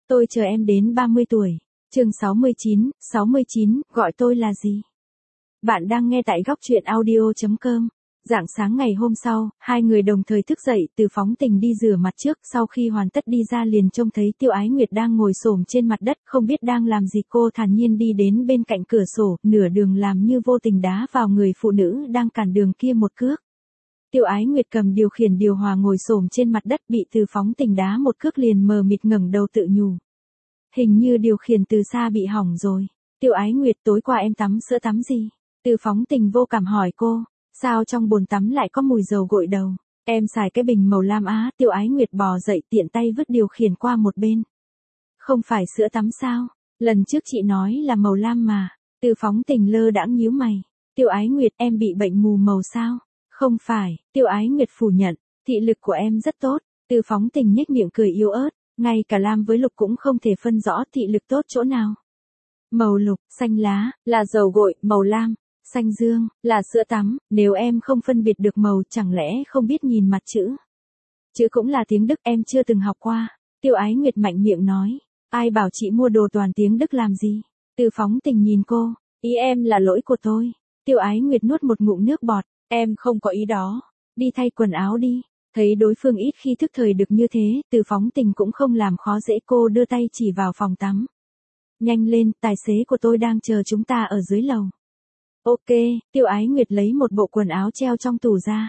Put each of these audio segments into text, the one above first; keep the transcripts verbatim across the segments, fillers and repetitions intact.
Tôi chờ em đến ba mươi tuổi. Chương sáu mươi chín, sáu mươi chín, gọi tôi là gì? Bạn đang nghe tại góc truyện audio chấm com. Rạng sáng ngày hôm sau, hai người đồng thời thức dậy, Từ Phóng Tình đi rửa mặt trước, sau khi hoàn tất đi ra liền trông thấy Tiêu Ái Nguyệt đang ngồi xổm trên mặt đất, không biết đang làm gì. Cô thản nhiên đi đến bên cạnh cửa sổ, nửa đường làm như vô tình đá vào người phụ nữ đang cản đường kia một cước. Tiêu Ái Nguyệt cầm điều khiển điều hòa ngồi xổm trên mặt đất, bị Từ Phóng Tình đá một cước liền mờ mịt ngẩng đầu tự nhủ. Hình như điều khiển từ xa bị hỏng rồi. Tiêu Ái Nguyệt, tối qua em tắm sữa tắm gì? Từ Phóng Tình vô cảm hỏi cô. Sao trong bồn tắm lại có mùi dầu gội đầu? Em xài cái bình màu lam á. Tiêu Ái Nguyệt bò dậy tiện tay vứt điều khiển qua một bên. Không phải sữa tắm sao? Lần trước chị nói là màu lam mà. Từ Phóng Tình lơ đãng nhíu mày. Tiêu Ái Nguyệt, em bị bệnh mù màu sao? Không phải. Tiêu Ái Nguyệt phủ nhận. Thị lực của em rất tốt. Từ Phóng Tình nhếch miệng cười yếu ớt. Ngay cả lam với lục cũng không thể phân rõ thị lực tốt chỗ nào. Màu lục, xanh lá, là dầu gội, màu lam, xanh dương, là sữa tắm. Nếu em không phân biệt được màu, chẳng lẽ không biết nhìn mặt chữ? Chữ cũng là tiếng Đức, em chưa từng học qua. Tiêu Ái Nguyệt mạnh miệng nói. Ai bảo chị mua đồ toàn tiếng Đức làm gì? Từ Phóng Tình nhìn cô. Ý em là lỗi của tôi. Tiêu Ái Nguyệt nuốt một ngụm nước bọt. Em không có ý đó. Đi thay quần áo đi. Thấy đối phương ít khi thức thời được như thế, Từ Phóng Tình cũng không làm khó dễ cô, đưa tay chỉ vào phòng tắm. Nhanh lên, tài xế của tôi đang chờ chúng ta ở dưới lầu. Ok, Tiêu Ái Nguyệt lấy một bộ quần áo treo trong tủ ra.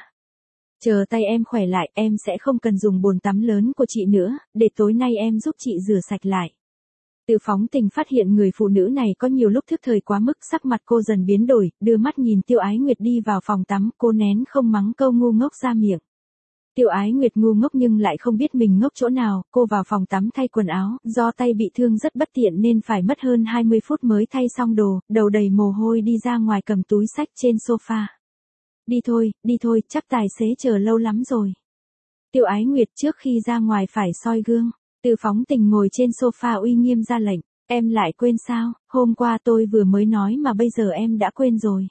Chờ tay em khỏe lại, em sẽ không cần dùng bồn tắm lớn của chị nữa, để tối nay em giúp chị rửa sạch lại. Từ Phóng Tình phát hiện người phụ nữ này có nhiều lúc thức thời quá mức, sắc mặt cô dần biến đổi, đưa mắt nhìn Tiêu Ái Nguyệt đi vào phòng tắm, cô nén không mắng câu ngu ngốc ra miệng. Tiêu Ái Nguyệt ngu ngốc nhưng lại không biết mình ngốc chỗ nào, cô vào phòng tắm thay quần áo, do tay bị thương rất bất tiện nên phải mất hơn hai mươi phút mới thay xong đồ, đầu đầy mồ hôi đi ra ngoài cầm túi xách trên sofa. Đi thôi, đi thôi, chắc tài xế chờ lâu lắm rồi. Tiêu Ái Nguyệt trước khi ra ngoài phải soi gương. Từ Phóng Tình ngồi trên sofa uy nghiêm ra lệnh, em lại quên sao, hôm qua tôi vừa mới nói mà bây giờ em đã quên rồi.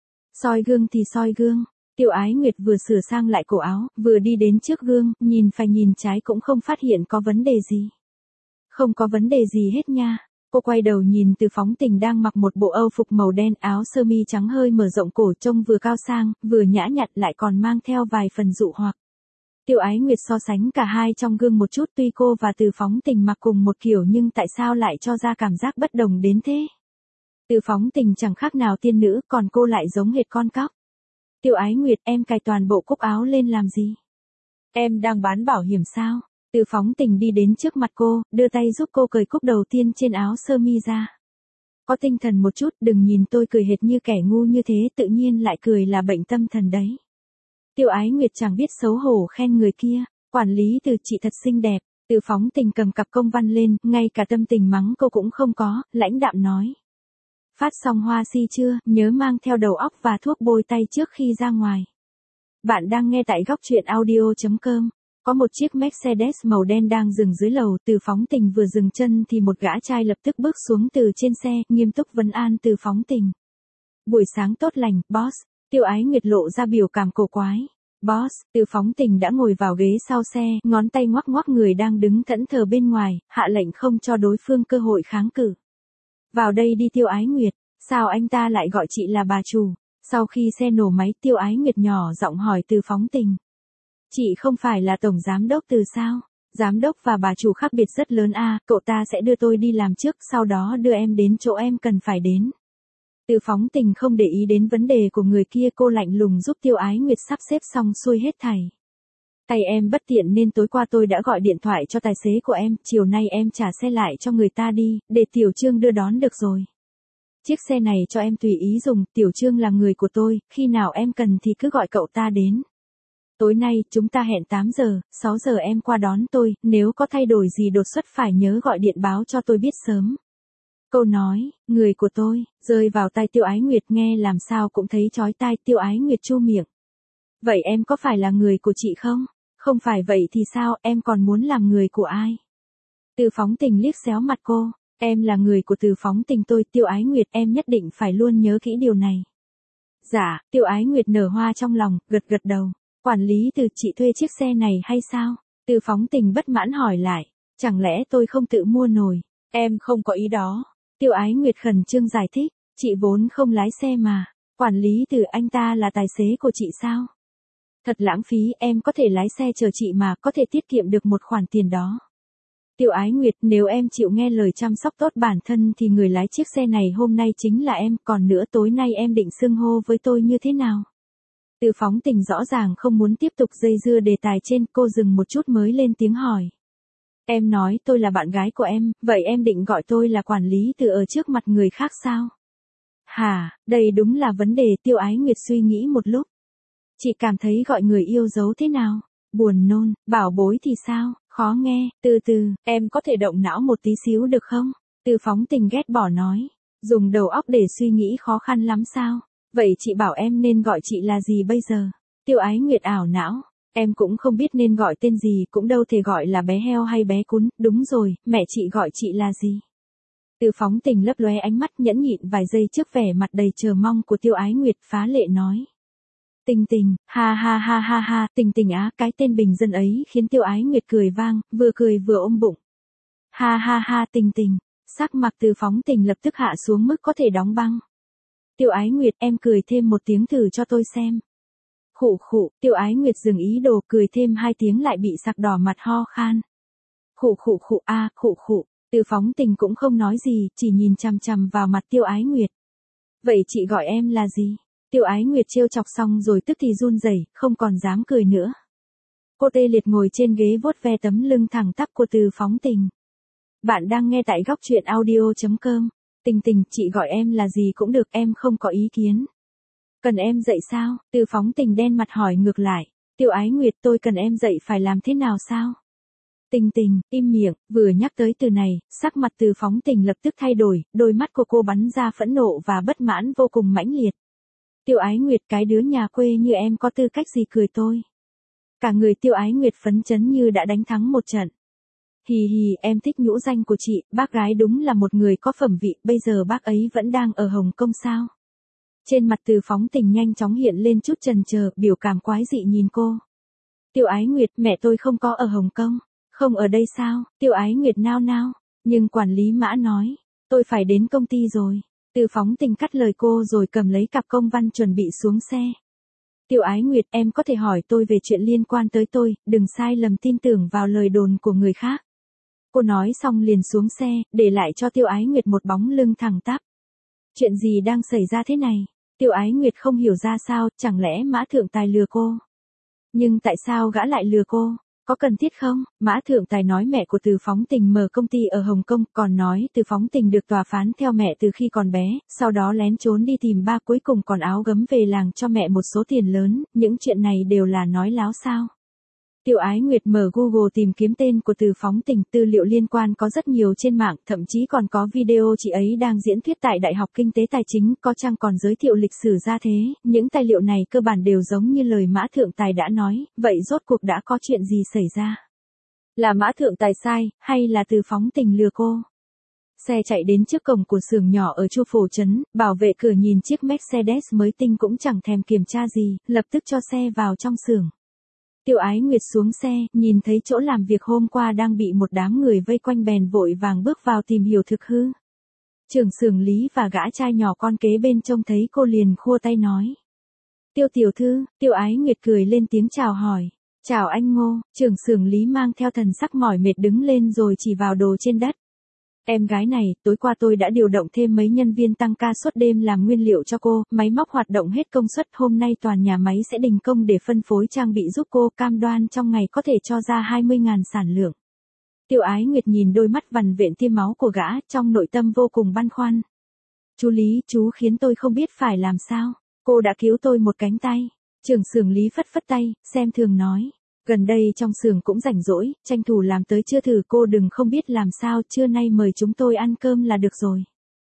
Soi gương thì soi gương. Tiêu Ái Nguyệt vừa sửa sang lại cổ áo, vừa đi đến trước gương, nhìn phải nhìn trái cũng không phát hiện có vấn đề gì. Không có vấn đề gì hết nha. Cô quay đầu nhìn Từ Phóng Tình đang mặc một bộ âu phục màu đen, áo sơ mi trắng hơi mở rộng cổ, trông vừa cao sang, vừa nhã nhặn, lại còn mang theo vài phần dụ hoặc. Tiêu Ái Nguyệt so sánh cả hai trong gương một chút, tuy cô và Từ Phóng Tình mặc cùng một kiểu nhưng tại sao lại cho ra cảm giác bất đồng đến thế? Từ Phóng Tình chẳng khác nào tiên nữ, còn cô lại giống hệt con cóc. Tiêu Ái Nguyệt, em cài toàn bộ cúc áo lên làm gì? Em đang bán bảo hiểm sao? Từ Phóng Tình đi đến trước mặt cô, đưa tay giúp cô cởi cúc đầu tiên trên áo sơ mi ra. Có tinh thần một chút, đừng nhìn tôi cười hệt như kẻ ngu như thế, tự nhiên lại cười là bệnh tâm thần đấy. Tiêu Ái Nguyệt chẳng biết xấu hổ khen người kia, quản lý Từ chị thật xinh đẹp. Từ Phóng Tình cầm cặp công văn lên, ngay cả tâm tình mắng cô cũng không có, lãnh đạm nói. Phát xong hoa si chưa, nhớ mang theo đầu óc và thuốc bôi tay trước khi ra ngoài. Bạn đang nghe tại góc truyện audio chấm com. Có một chiếc Mercedes màu đen đang dừng dưới lầu, Từ Phóng Tình vừa dừng chân thì một gã trai lập tức bước xuống từ trên xe, nghiêm túc vấn an Từ Phóng Tình. Buổi sáng tốt lành, boss. Tiêu Ái Nguyệt lộ ra biểu cảm cổ quái. Boss, Từ Phóng Tình đã ngồi vào ghế sau xe, ngón tay ngoắc ngoắc người đang đứng thẫn thờ bên ngoài, hạ lệnh không cho đối phương cơ hội kháng cự. Vào đây đi Tiêu Ái Nguyệt, sao anh ta lại gọi chị là bà chủ? Sau khi xe nổ máy, Tiêu Ái Nguyệt nhỏ giọng hỏi Từ Phóng Tình. Chị không phải là tổng giám đốc Từ sao? Giám đốc và bà chủ khác biệt rất lớn à, cậu ta sẽ đưa tôi đi làm trước, sau đó đưa em đến chỗ em cần phải đến. Từ Phóng Tình không để ý đến vấn đề của người kia, cô lạnh lùng giúp Tiêu Ái Nguyệt sắp xếp xong xuôi hết thảy. Tay em bất tiện nên tối qua tôi đã gọi điện thoại cho tài xế của em, chiều nay em trả xe lại cho người ta đi, để Tiểu Trương đưa đón được rồi. Chiếc xe này cho em tùy ý dùng, Tiểu Trương là người của tôi, khi nào em cần thì cứ gọi cậu ta đến. Tối nay, chúng ta hẹn tám giờ, sáu giờ em qua đón tôi, nếu có thay đổi gì đột xuất phải nhớ gọi điện báo cho tôi biết sớm. Câu nói, người của tôi, rơi vào tai Tiêu Ái Nguyệt, nghe làm sao cũng thấy chói tai. Tiêu Ái Nguyệt chu miệng. Vậy em có phải là người của chị không? Không phải vậy thì sao, em còn muốn làm người của ai? Từ Phóng Tình liếc xéo mặt cô. Em là người của Từ Phóng Tình tôi, Tiêu Ái Nguyệt, em nhất định phải luôn nhớ kỹ điều này. Dạ, Tiêu Ái Nguyệt nở hoa trong lòng, gật gật đầu. Quản lý Từ, chị thuê chiếc xe này hay sao? Từ Phóng Tình bất mãn hỏi lại. Chẳng lẽ tôi không tự mua nổi? Em không có ý đó. Tiêu Ái Nguyệt khẩn trương giải thích, chị vốn không lái xe mà, quản lý từ anh ta là tài xế của chị sao? Thật lãng phí, em có thể lái xe chờ chị mà, có thể tiết kiệm được một khoản tiền đó. Tiêu Ái Nguyệt, nếu em chịu nghe lời chăm sóc tốt bản thân thì người lái chiếc xe này hôm nay chính là em, còn nữa tối nay em định xưng hô với tôi như thế nào? Từ Phóng Tình rõ ràng không muốn tiếp tục dây dưa đề tài trên, cô dừng một chút mới lên tiếng hỏi. Em nói tôi là bạn gái của em, vậy em định gọi tôi là quản lý từ ở trước mặt người khác sao? Hả, đây đúng là vấn đề. Tiêu Ái Nguyệt suy nghĩ một lúc. Chị cảm thấy gọi người yêu dấu thế nào? Buồn nôn. Bảo bối thì sao? Khó nghe. Từ từ, em có thể động não một tí xíu được không? Từ Phóng Tình ghét bỏ nói. Dùng đầu óc để suy nghĩ khó khăn lắm sao? Vậy chị bảo em nên gọi chị là gì bây giờ? Tiêu Ái Nguyệt ảo não. Em cũng không biết nên gọi tên gì, cũng đâu thể gọi là bé heo hay bé cún. Đúng rồi, mẹ chị gọi chị là gì? Từ Phóng Tình lấp lóe ánh mắt nhẫn nhịn vài giây trước vẻ mặt đầy chờ mong của Tiêu Ái Nguyệt, phá lệ nói. Tình Tình, ha ha ha ha ha, Tình Tình á, cái tên bình dân ấy khiến Tiêu Ái Nguyệt cười vang, vừa cười vừa ôm bụng. Ha ha ha Tình Tình, sắc mặt Từ Phóng Tình lập tức hạ xuống mức có thể đóng băng. Tiêu Ái Nguyệt, em cười thêm một tiếng thử cho tôi xem. Khụ khụ, Tiêu Ái Nguyệt dừng ý đồ cười thêm hai tiếng lại bị sặc đỏ mặt ho khan. Khụ khụ khụ a, à, khụ khụ. Từ Phóng Tình cũng không nói gì, chỉ nhìn chằm chằm vào mặt Tiêu Ái Nguyệt. Vậy chị gọi em là gì? Tiêu Ái Nguyệt trêu chọc xong rồi tức thì run rẩy, không còn dám cười nữa. Cô tê liệt ngồi trên ghế vuốt ve tấm lưng thẳng tắp của Từ Phóng Tình. Bạn đang nghe tại góc truyện audio chấm com. Tình Tình, chị gọi em là gì cũng được, em không có ý kiến. Cần em dạy sao? Từ Phóng Tình đen mặt hỏi ngược lại. Tiêu Ái Nguyệt, tôi cần em dạy phải làm thế nào sao? Tình Tình, im miệng. Vừa nhắc tới từ này, sắc mặt Từ Phóng Tình lập tức thay đổi, đôi mắt của cô bắn ra phẫn nộ và bất mãn vô cùng mãnh liệt. Tiêu Ái Nguyệt, cái đứa nhà quê như em có tư cách gì cười tôi? Cả người Tiêu Ái Nguyệt phấn chấn như đã đánh thắng một trận. Hì hì, em thích nhũ danh của chị, bác gái đúng là một người có phẩm vị, bây giờ bác ấy vẫn đang ở Hồng Kông sao? Trên mặt Từ Phóng Tình nhanh chóng hiện lên chút chần chờ, biểu cảm quái dị nhìn cô. Tiêu Ái Nguyệt, mẹ tôi không có ở Hồng Kông. Không ở đây sao? Tiêu Ái Nguyệt nao nao. Nhưng quản lý Mã nói, tôi phải đến công ty rồi. Từ Phóng Tình cắt lời cô rồi cầm lấy cặp công văn chuẩn bị xuống xe. Tiêu Ái Nguyệt, em có thể hỏi tôi về chuyện liên quan tới tôi, đừng sai lầm tin tưởng vào lời đồn của người khác. Cô nói xong liền xuống xe, để lại cho Tiêu Ái Nguyệt một bóng lưng thẳng tắp. Chuyện gì đang xảy ra thế này? Tiêu Ái Nguyệt không hiểu ra sao, chẳng lẽ Mã Thượng Tài lừa cô? Nhưng tại sao gã lại lừa cô? Có cần thiết không? Mã Thượng Tài nói mẹ của Từ Phóng Tình mở công ty ở Hồng Kông, còn nói Từ Phóng Tình được tòa phán theo mẹ từ khi còn bé, sau đó lén trốn đi tìm ba, cuối cùng còn áo gấm về làng cho mẹ một số tiền lớn, những chuyện này đều là nói láo sao? Tiêu Ái Nguyệt mở Google tìm kiếm tên của Từ Phóng Tình, tư liệu liên quan có rất nhiều trên mạng, thậm chí còn có video chị ấy đang diễn thuyết tại Đại học Kinh tế Tài chính, có chăng còn giới thiệu lịch sử ra thế, những tài liệu này cơ bản đều giống như lời Mã Thượng Tài đã nói, vậy rốt cuộc đã có chuyện gì xảy ra? Là Mã Thượng Tài sai, hay là Từ Phóng Tình lừa cô? Xe chạy đến trước cổng của xưởng nhỏ ở Chu Phổ Trấn, bảo vệ cửa nhìn chiếc Mercedes mới tinh cũng chẳng thèm kiểm tra gì, lập tức cho xe vào trong xưởng. Tiêu Ái Nguyệt xuống xe, nhìn thấy chỗ làm việc hôm qua đang bị một đám người vây quanh bèn vội vàng bước vào tìm hiểu thực hư. Trưởng xưởng Lý và gã trai nhỏ con kế bên trông thấy cô liền khua tay nói. Tiêu tiểu thư, Tiêu Ái Nguyệt cười lên tiếng chào hỏi. Chào anh Ngô, trưởng xưởng Lý mang theo thần sắc mỏi mệt đứng lên rồi chỉ vào đồ trên đất. Em gái này, tối qua tôi đã điều động thêm mấy nhân viên tăng ca suốt đêm làm nguyên liệu cho cô, máy móc hoạt động hết công suất, hôm nay toàn nhà máy sẽ đình công để phân phối trang bị giúp cô, cam đoan trong ngày có thể cho ra hai mươi nghìn sản lượng. Tiêu Ái Nguyệt nhìn đôi mắt vằn vện tia máu của gã, trong nội tâm vô cùng băn khoăn. Chú Lý, chú khiến tôi không biết phải làm sao, cô đã cứu tôi một cánh tay. Trưởng xưởng Lý phất phất tay, xem thường nói. Gần đây trong xưởng cũng rảnh rỗi, tranh thủ làm tới trưa thử, cô đừng không biết làm sao, trưa nay mời chúng tôi ăn cơm là được rồi.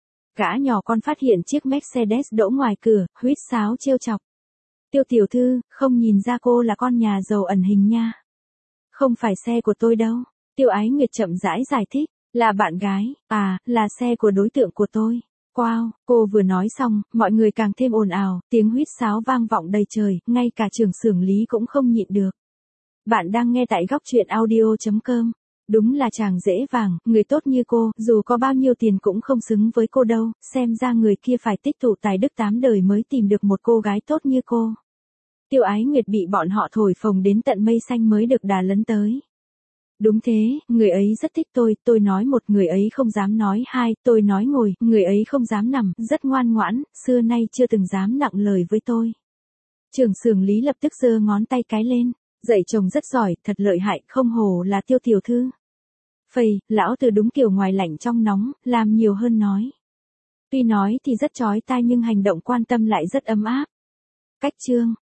Gã nhỏ con phát hiện chiếc Mercedes đỗ ngoài cửa, huýt sáo trêu chọc. Tiêu tiểu thư, không nhìn ra cô là con nhà giàu ẩn hình nha. Không phải xe của tôi đâu. Tiêu Ái Nguyệt chậm rãi giải thích, là bạn gái, à, là xe của đối tượng của tôi. Wow, cô vừa nói xong, mọi người càng thêm ồn ào, tiếng huýt sáo vang vọng đầy trời, ngay cả trưởng xưởng Lý cũng không nhịn được. Bạn đang nghe tại góc truyện audio chấm com. Đúng là chàng dễ vàng, người tốt như cô, dù có bao nhiêu tiền cũng không xứng với cô đâu, xem ra người kia phải tích tụ tài đức tám đời mới tìm được một cô gái tốt như cô. Tiêu Ái Nguyệt bị bọn họ thổi phồng đến tận mây xanh mới được đà lấn tới. Đúng thế, người ấy rất thích tôi, tôi nói một, người ấy không dám nói hai, tôi nói ngồi, người ấy không dám nằm, rất ngoan ngoãn, xưa nay chưa từng dám nặng lời với tôi. Trưởng xưởng Lý lập tức giơ ngón tay cái lên, dạy chồng rất giỏi, thật lợi hại, không hổ là Tiêu tiểu thư. Phây, lão từ đúng kiểu ngoài lạnh trong nóng, làm nhiều hơn nói. Tuy nói thì rất chói tai nhưng hành động quan tâm lại rất ấm áp. Cách chương